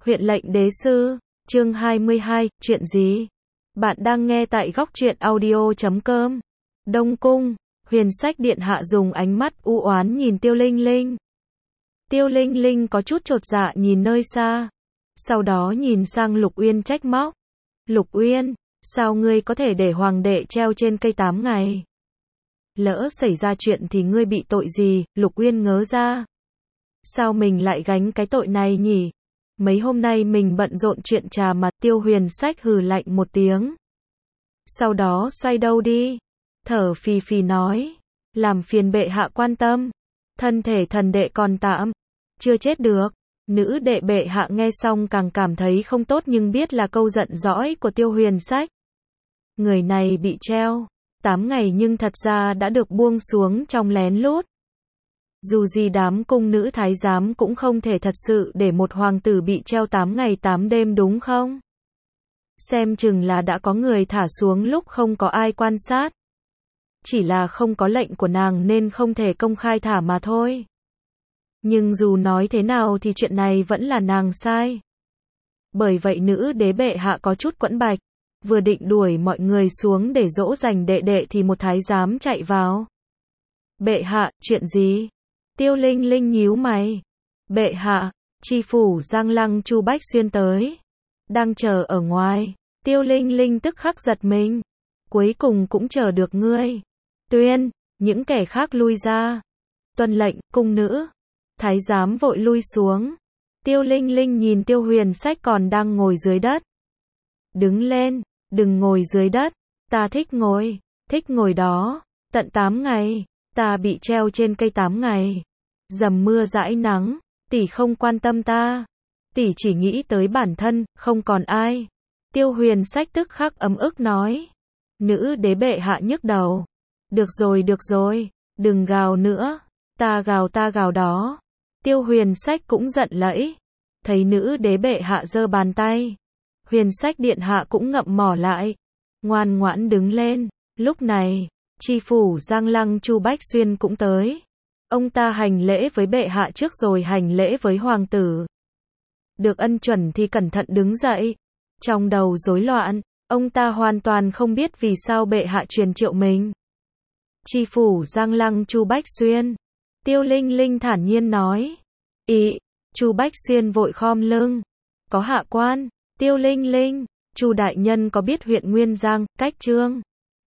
Huyện lệnh đế sư, chương 22, chuyện gì? Bạn đang nghe tại góc truyện audio.com. Đông cung, Huyền Sách điện hạ dùng ánh mắt u oán nhìn Tiêu Linh Linh. Tiêu Linh Linh có chút chột dạ nhìn nơi xa, sau đó nhìn sang Lục Uyên trách móc. Lục Uyên, sao ngươi có thể để hoàng đệ treo trên cây 8 ngày? Lỡ xảy ra chuyện thì ngươi bị tội gì? Lục Uyên ngớ ra. Sao mình lại gánh cái tội này nhỉ? Mấy hôm nay mình bận rộn chuyện trà mà. Tiêu Huyền Sách hừ lạnh một tiếng. Sau đó xoay đầu đi. Thở phì phì nói. Làm phiền bệ hạ quan tâm. Thân thể thần đệ còn tạm. Chưa chết được. Nữ đệ bệ hạ nghe xong càng cảm thấy không tốt nhưng biết là câu giận dõi của Tiêu Huyền Sách. Người này bị treo 8 ngày nhưng thật ra đã được buông xuống trong lén lút. Dù gì đám cung nữ thái giám cũng không thể thật sự để một hoàng tử bị treo 8 ngày 8 đêm đúng không? Xem chừng là đã có người thả xuống lúc không có ai quan sát. Chỉ là không có lệnh của nàng nên không thể công khai thả mà thôi. Nhưng dù nói thế nào thì chuyện này vẫn là nàng sai. Bởi vậy nữ đế bệ hạ có chút quẫn bạch. Vừa định đuổi mọi người xuống để dỗ dành đệ đệ thì một thái giám chạy vào. Bệ hạ, chuyện gì? Tiêu Linh Linh nhíu mày. Bệ hạ, tri phủ Giang Lăng Chu Bách Xuyên tới. Đang chờ ở ngoài. Tiêu Linh Linh tức khắc giật mình. Cuối cùng cũng chờ được ngươi. Tuyên, những kẻ khác lui ra. Tuân lệnh, cung nữ. Thái giám vội lui xuống. Tiêu Linh Linh nhìn Tiêu Huyền Sách còn đang ngồi dưới đất. Đứng lên, đừng ngồi dưới đất. Ta thích ngồi đó. Tận 8 ngày. Ta bị treo trên cây 8 ngày. Dầm mưa dãi nắng. Tỷ không quan tâm ta. Tỷ chỉ nghĩ tới bản thân, không còn ai. Tiêu Huyền Sách tức khắc ấm ức nói. Nữ đế bệ hạ nhức đầu. Được rồi. Đừng gào nữa. Ta gào đó. Tiêu Huyền Sách cũng giận lẫy. Thấy nữ đế bệ hạ giơ bàn tay. Huyền Sách điện hạ cũng ngậm mỏ lại. Ngoan ngoãn đứng lên. Lúc này, tri phủ Giang Lăng Chu Bách Xuyên cũng tới. Ông ta hành lễ với bệ hạ trước rồi hành lễ với hoàng tử. Được ân chuẩn thì cẩn thận đứng dậy. Trong đầu rối loạn, ông ta hoàn toàn không biết vì sao bệ hạ truyền triệu mình. Tri phủ Giang Lăng Chu Bách Xuyên. Tiêu Linh Linh thản nhiên nói. Chu Bách Xuyên vội khom lưng. Có hạ quan. Tiêu Linh Linh, Chu đại nhân có biết huyện Nguyên Giang, cách Trương